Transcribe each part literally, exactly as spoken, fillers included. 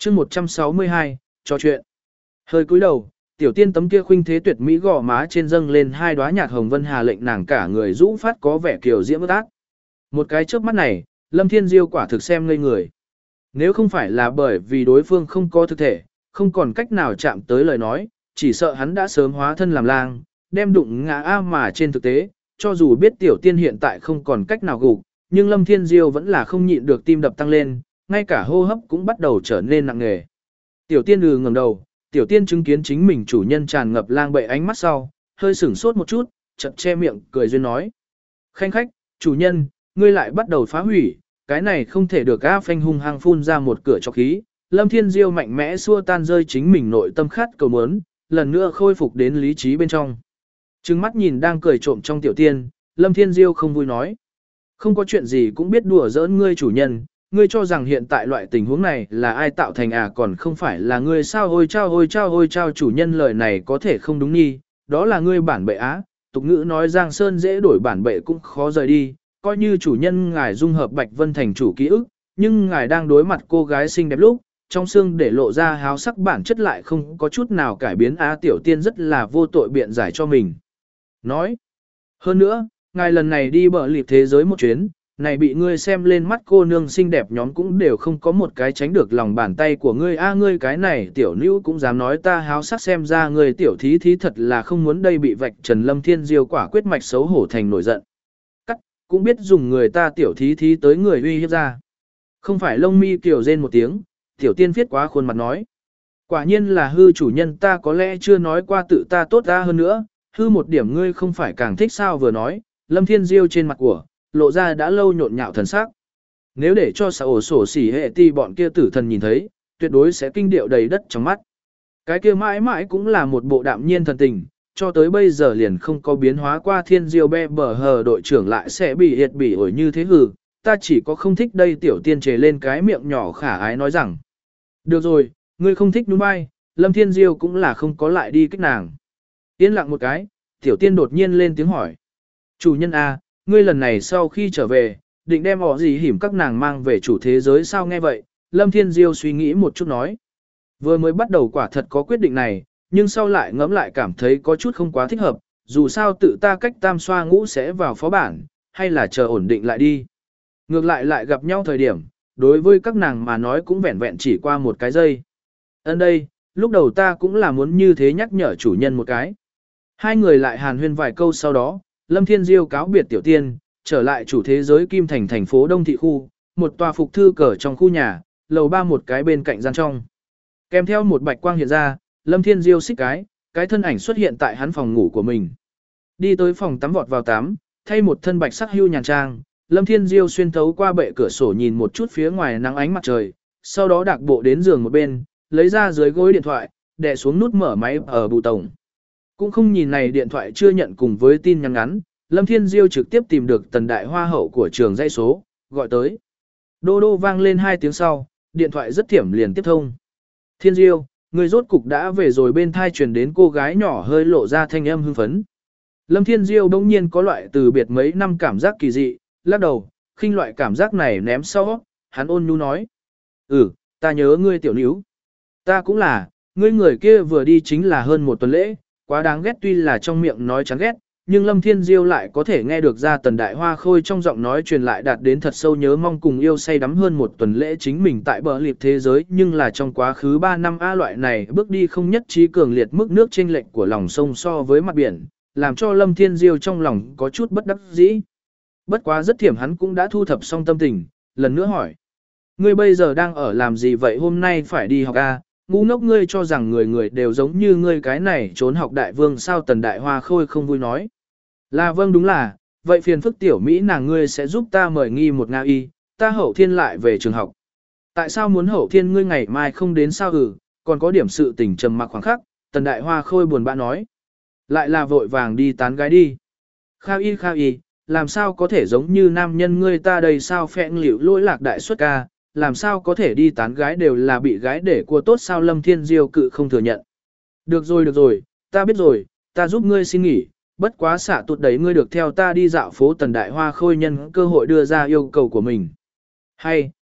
chương một trăm sáu mươi hai, trò chuyện. Hơi cúi đầu, tiểu tiên tấm kia khuynh thế tuyệt mỹ gò má trên dâng lên hai đóa nhạt hồng vân hà lệnh nàng cả người rũ phát có vẻ kiều diễm ướt át. Một cái chớp mắt này, Lâm Thiên Diêu quả thực xem ngây người. Nếu không phải là bởi vì đối phương không có thực thể, không còn cách nào chạm tới lời nói, chỉ sợ hắn đã sớm hóa thân làm lang, đem đụng ngã a mà trên thực tế, cho dù biết tiểu tiên hiện tại không còn cách nào gục, nhưng Lâm Thiên Diêu vẫn là không nhịn được tim đập tăng lên, ngay cả hô hấp cũng bắt đầu trở nên nặng nề. Tiểu tiên ừ ngẩng đầu, tiểu tiên chứng kiến chính mình chủ nhân tràn ngập lang bệ ánh mắt sau, hơi sửng sốt một chút, chợt che miệng cười duyên nói: "Khanh khách, chủ nhân, ngươi lại bắt đầu phá hủy, cái này không thể được." A phanh hung hăng phun ra một cửa cho khí, Lâm Thiên Diêu mạnh mẽ xua tan rơi chính mình nội tâm khát cầu muốn, lần nữa khôi phục đến lý trí bên trong. Trừng mắt nhìn đang cười trộm trong tiểu tiên, Lâm Thiên Diêu không vui nói: "Không có chuyện gì cũng biết đùa giỡn ngươi chủ nhân, ngươi cho rằng hiện tại loại tình huống này là ai tạo thành à, còn không phải là ngươi sao? Ôi chao ôi chao ôi chao." Chủ nhân lời này có thể không đúng nhi, đó là ngươi bản bệ á, tục ngữ nói Giang Sơn dễ đổi bản bệ cũng khó rời đi, coi như chủ nhân ngài dung hợp Bạch Vân thành chủ ký ức, nhưng ngài đang đối mặt cô gái xinh đẹp lúc, trong xương để lộ ra háo sắc bản chất lại không có chút nào cải biến á. Tiểu tiên rất là vô tội biện giải cho mình. Nói, hơn nữa, ngài lần này đi bờ lịp thế giới một chuyến, này bị ngươi xem lên mắt cô nương xinh đẹp nhóm cũng đều không có một cái tránh được lòng bàn tay của ngươi a. Ngươi cái này tiểu nữ cũng dám nói ta háo sắc, xem ra ngươi tiểu thí thí thật là không muốn đây bị vạch trần. Lâm Thiên Diêu quả quyết mạch xấu hổ thành nổi giận. Cắt, cũng biết dùng người ta tiểu thí thí tới người uy hiếp ra. Không phải lông mi kiểu rên một tiếng, tiểu tiên viết quá khuôn mặt nói: "Quả nhiên là hư, chủ nhân ta có lẽ chưa nói qua tự ta tốt ra hơn nữa, hư một điểm ngươi không phải càng thích sao?" Vừa nói, Lâm Thiên Diêu trên mặt của, lộ ra đã lâu nhộn nhạo thần sắc. Nếu để cho xã ổ sổ xỉ hệ ti bọn kia tử thần nhìn thấy, tuyệt đối sẽ kinh điệu đầy đất trong mắt. Cái kia mãi mãi cũng là một bộ đạm nhiên thần tình, cho tới bây giờ liền không có biến hóa qua. Thiên Diêu be bờ hờ đội trưởng lại sẽ bị hiệt bị ổi như thế hừ, ta chỉ có không thích đây. Tiểu tiên trề lên cái miệng nhỏ khả ái nói rằng: "Được rồi, ngươi không thích đúng bay." Lâm Thiên Diêu cũng là không có lại đi kích nàng. Yên lặng một cái, tiểu tiên đột nhiên lên tiếng hỏi: "Chủ nhân a, ngươi lần này sau khi trở về, định đem họ gì hiểm các nàng mang về chủ thế giới sao?" Nghe vậy, Lâm Thiên Diêu suy nghĩ một chút nói: "Vừa mới bắt đầu quả thật có quyết định này, nhưng sau lại ngẫm lại cảm thấy có chút không quá thích hợp, dù sao tự ta cách tam xoa ngũ sẽ vào phó bản, hay là chờ ổn định lại đi. Ngược lại lại gặp nhau thời điểm, đối với các nàng mà nói cũng vẹn vẹn chỉ qua một cái giây. Ấn đây, lúc đầu ta cũng là muốn như thế nhắc nhở chủ nhân một cái." Hai người lại hàn huyên vài câu sau đó, Lâm Thiên Diêu cáo biệt tiểu tiên, trở lại chủ thế giới Kim Thành thành phố Đông Thị khu, một tòa phục thư cờ trong khu nhà, lầu ba một cái bên cạnh gian trong. Kèm theo một bạch quang hiện ra, Lâm Thiên Diêu xích cái, cái thân ảnh xuất hiện tại hắn phòng ngủ của mình. Đi tới phòng tắm vọt vào tắm, thay một thân bạch sắc hưu nhàn trang, Lâm Thiên Diêu xuyên thấu qua bệ cửa sổ nhìn một chút phía ngoài nắng ánh mặt trời, sau đó đạc bộ đến giường một bên, lấy ra dưới gối điện thoại, đè xuống nút mở máy ở bù tổng. Cũng không nhìn này điện thoại chưa nhận cùng với tin nhắn ngắn, Lâm Thiên Diêu trực tiếp tìm được tần đại hoa hậu của trường dãy số, gọi tới. Đô đô vang lên hai tiếng sau, điện thoại rất thiểm liền tiếp thông. "Thiên Diêu, người rốt cục đã về rồi." Bên thai truyền đến cô gái nhỏ hơi lộ ra thanh âm hưng phấn. Lâm Thiên Diêu bỗng nhiên có loại từ biệt mấy năm cảm giác kỳ dị, lắc đầu, khinh loại cảm giác này ném sau, hắn ôn nhu nói: "Ừ, ta nhớ ngươi tiểu níu." "Ta cũng là, ngươi người kia vừa đi chính là hơn một tuần lễ, quá đáng ghét." Tuy là trong miệng nói chán ghét, nhưng Lâm Thiên Diêu lại có thể nghe được ra tần đại hoa khôi trong giọng nói truyền lại đạt đến thật sâu nhớ mong cùng yêu say đắm hơn một tuần lễ chính mình tại bờ liệp thế giới, nhưng là trong quá khứ ba năm a loại này bước đi không nhất trí cường liệt mức nước chênh lệch của lòng sông so với mặt biển, làm cho Lâm Thiên Diêu trong lòng có chút bất đắc dĩ. Bất quá rất thiểm hắn cũng đã thu thập xong tâm tình, lần nữa hỏi: "Ngươi bây giờ đang ở làm gì vậy? Hôm nay phải đi học à? Ngu ngốc, ngươi cho rằng người người đều giống như ngươi cái này trốn học đại vương sao?" Tần đại hoa khôi không vui nói: "Là vâng, đúng là, vậy phiền phức tiểu Mỹ nàng ngươi sẽ giúp ta mời nghi một Nga y, ta hậu thiên lại về trường học." "Tại sao muốn hậu thiên? Ngươi ngày mai không đến sao?" "Ừ, còn có điểm sự tình." Trầm mặc khoảng khắc, tần đại hoa khôi buồn bã nói: "Lại là vội vàng đi tán gái đi." "Kha y kha y, làm sao có thể giống như nam nhân ngươi ta đây sao?" Phẹn liễu lỗi lạc đại xuất ca, làm sao có thể đi tán gái, đều là bị gái để cua tốt sao? Lâm Thiên Diêu cự không thừa nhận. "Được rồi được rồi, ta biết rồi, ta giúp ngươi xin nghỉ, bất quá xạ tụt đấy ngươi được theo ta đi dạo phố." Tần đại hoa khôi nhân cơ hội đưa ra yêu cầu của mình. "Hay,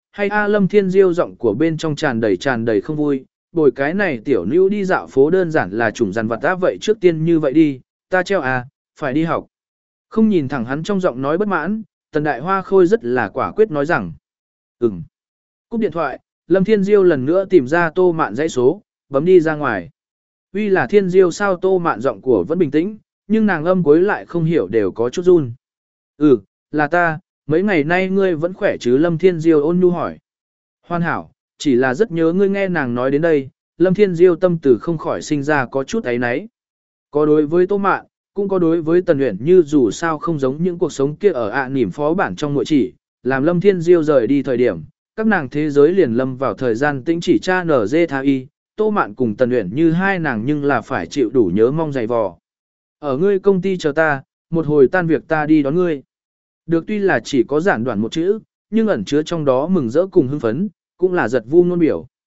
hay a Lâm Thiên Diêu giọng của bên trong tràn đầy tràn đầy không vui, bồi cái này tiểu nữ đi dạo phố đơn giản là chủng rằn vặt á vậy trước tiên như vậy đi, ta treo à, phải đi học. Không nhìn thẳng hắn trong giọng nói bất mãn, Tần Đại Hoa Khôi rất là quả quyết nói rằng, ừm. Cúp điện thoại, Lâm Thiên Diêu lần nữa tìm ra Tô Mạn dãy số, bấm đi ra ngoài. Uy là Thiên Diêu sao Tô Mạn giọng của vẫn bình tĩnh, nhưng nàng âm cuối lại không hiểu đều có chút run. Ừ, là ta, mấy ngày nay ngươi vẫn khỏe chứ Lâm Thiên Diêu ôn nhu hỏi. Hoàn hảo, chỉ là rất nhớ ngươi nghe nàng nói đến đây, Lâm Thiên Diêu tâm từ không khỏi sinh ra có chút ấy náy. Có đối với Tô Mạn, cũng có đối với Tần Uyển Như dù sao không giống những cuộc sống kia ở ạ à nỉm phó bản trong nội chỉ, làm Lâm Thiên Diêu rời đi thời điểm, các nàng thế giới liền lâm vào thời gian tĩnh chỉ cha nở dê tha y, Tô Mạn cùng Tần Uyển Như hai nàng nhưng là phải chịu đủ nhớ mong dày vò. Ở ngươi công ty chờ ta, một hồi tan việc ta đi đón ngươi. Được tuy là chỉ có giản đoạn một chữ, nhưng ẩn chứa trong đó mừng rỡ cùng hưng phấn, cũng là giật vu ngôn biểu.